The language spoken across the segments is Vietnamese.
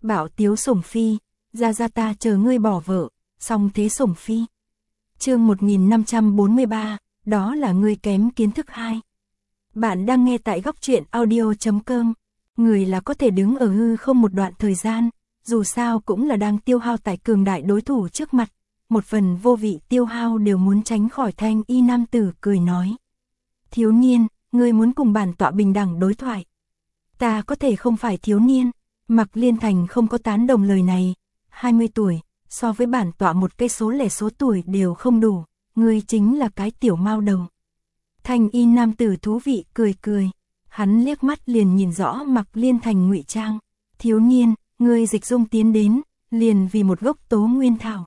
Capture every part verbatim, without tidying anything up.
Bảo tiếu sủng phi, ra ra ta chờ ngươi bỏ vợ, xong thế sủng phi. Chương một nghìn năm trăm bốn mươi ba, đó là ngươi kém kiến thức hai. Bạn đang nghe tại góc truyện audio chấm com. Người là có thể đứng ở hư không một đoạn thời gian, dù sao cũng là đang tiêu hao tại cường đại đối thủ trước mặt. Một phần vô vị tiêu hao đều muốn tránh khỏi. Thanh y nam tử cười nói. Thiếu niên, ngươi muốn cùng bản tọa bình đẳng đối thoại. Ta có thể không phải thiếu niên. Mặc Liên Thành không có tán đồng lời này. hai mươi tuổi, so với bản tọa một cái số lẻ số tuổi đều không đủ. Ngươi chính là cái tiểu mao đầu. Thanh y nam tử thú vị cười cười. Hắn liếc mắt liền nhìn rõ Mặc Liên Thành ngụy trang. Thiếu niên, ngươi dịch dung tiến đến, liền vì một gốc tố nguyên thảo.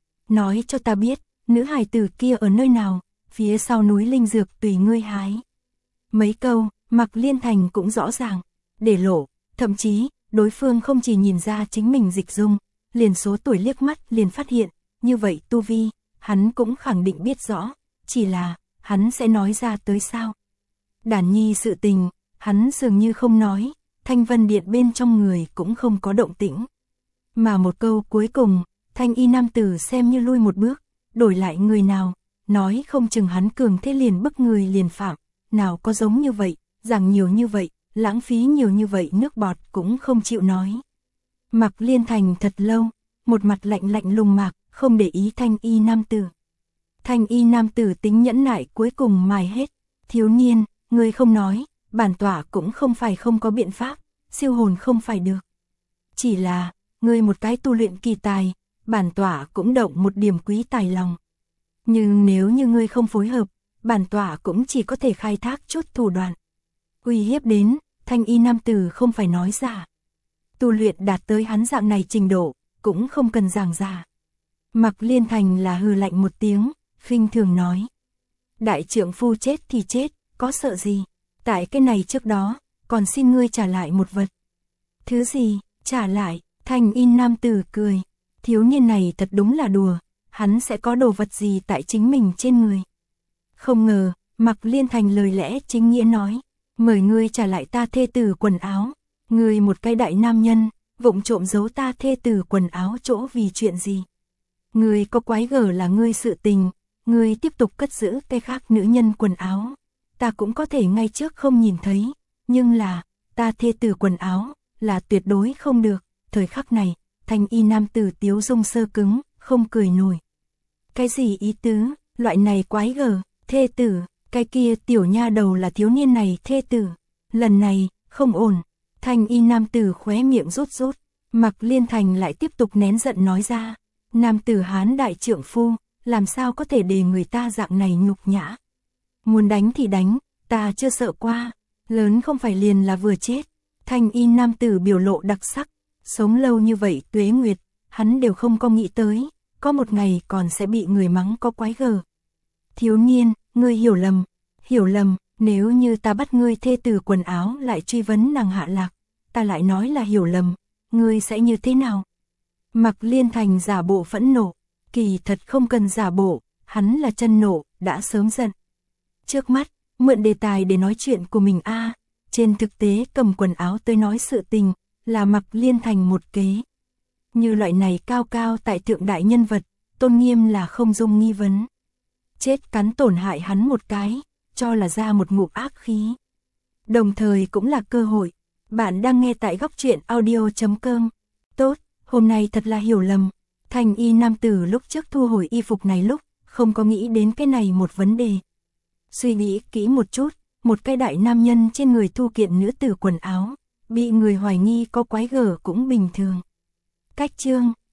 Nói cho ta biết, nữ hài tử kia ở nơi nào, phía sau núi linh dược tùy ngươi hái. Mấy câu, Mặc Liên Thành cũng rõ ràng, để lộ, thậm chí, đối phương không chỉ nhìn ra chính mình dịch dung, liền số tuổi liếc mắt liền phát hiện, như vậy tu vi, hắn cũng khẳng định biết rõ, chỉ là, hắn sẽ nói ra tới sao. Đản nhi sự tình, hắn dường như không nói, Thanh Vân Điện bên trong người cũng không có động tĩnh. Mà một câu cuối cùng, Thanh y nam tử xem như lui một bước, đổi lại người nào, nói không chừng hắn cường thế liền bức người liền phạm, nào có giống như vậy, giảng nhiều như vậy, lãng phí nhiều như vậy nước bọt cũng không chịu nói. Mặc Liên Thành thật lâu, một mặt lạnh lạnh lùng mạc, không để ý Thanh y nam tử. Thanh y nam tử tính nhẫn nại cuối cùng mài hết, thiếu niên, ngươi không nói, bản tọa cũng không phải không có biện pháp, siêu hồn không phải được. Chỉ là, ngươi một cái tu luyện kỳ tài, bản tọa cũng động một điểm quý tài lòng. Nhưng nếu như ngươi không phối hợp, bản tọa cũng chỉ có thể khai thác chút thủ đoạn. Uy hiếp đến, Thanh y nam tử không phải nói giả. Tu luyện đạt tới hắn dạng này trình độ, cũng không cần giảng giả. Mặc Liên Thành là hừ lạnh một tiếng, khinh thường nói. Đại trượng phu chết thì chết, có sợ gì? Tại cái này trước đó, còn xin ngươi trả lại một vật. Thứ gì, trả lại, Thanh y nam tử cười. Thiếu niên này thật đúng là đùa, hắn sẽ có đồ vật gì tại chính mình trên người. Không ngờ, Mặc Liên Thành lời lẽ chính nghĩa nói, mời ngươi trả lại ta thê tử quần áo. Ngươi một cái đại nam nhân, vụng trộm giấu ta thê tử quần áo chỗ vì chuyện gì? Ngươi có quái gở là ngươi sự tình, ngươi tiếp tục cất giữ cái khác nữ nhân quần áo. Ta cũng có thể ngay trước không nhìn thấy, nhưng là, ta thê tử quần áo, là tuyệt đối không được. Thời khắc này, Thanh y nam tử tiếu dung sơ cứng, không cười nổi. Cái gì ý tứ, loại này quái gở, thê tử, cái kia tiểu nha đầu là thiếu niên này thê tử. Lần này, không ổn. Thanh y nam tử khóe miệng rút rút. Mặc Liên Thành lại tiếp tục nén giận nói ra. Nam tử hán đại trượng phu, làm sao có thể để người ta dạng này nhục nhã. Muốn đánh thì đánh, ta chưa sợ qua. Lớn không phải liền là vừa chết. Thanh y nam tử biểu lộ đặc sắc. Sống lâu như vậy tuế nguyệt, hắn đều không có nghĩ tới, có một ngày còn sẽ bị người mắng có quái gở. Thiếu niên, ngươi hiểu lầm, hiểu lầm, nếu như ta bắt ngươi thê tử quần áo lại truy vấn nàng hạ lạc, ta lại nói là hiểu lầm, ngươi sẽ như thế nào? Mặc Liên Thành giả bộ phẫn nộ, kỳ thật không cần giả bộ, hắn là chân nộ, đã sớm giận. Trước mắt, mượn đề tài để nói chuyện của mình a, trên thực tế cầm quần áo tới nói sự tình, là Mặc Liên Thành một kế. Như loại này cao cao tại thượng đại nhân vật, tôn nghiêm là không dung nghi vấn. Chết cắn tổn hại hắn một cái, cho là ra một ngụm ác khí. Đồng thời cũng là cơ hội. Bạn đang nghe tại góc truyện audio chấm com. Tốt, hôm nay thật là hiểu lầm. Thanh y nam tử lúc trước thu hồi y phục này lúc, không có nghĩ đến cái này một vấn đề. Suy nghĩ kỹ một chút, một cái đại nam nhân trên người thu kiện nữ tử quần áo, bị người hoài nghi có quái gở cũng bình thường. Cách chương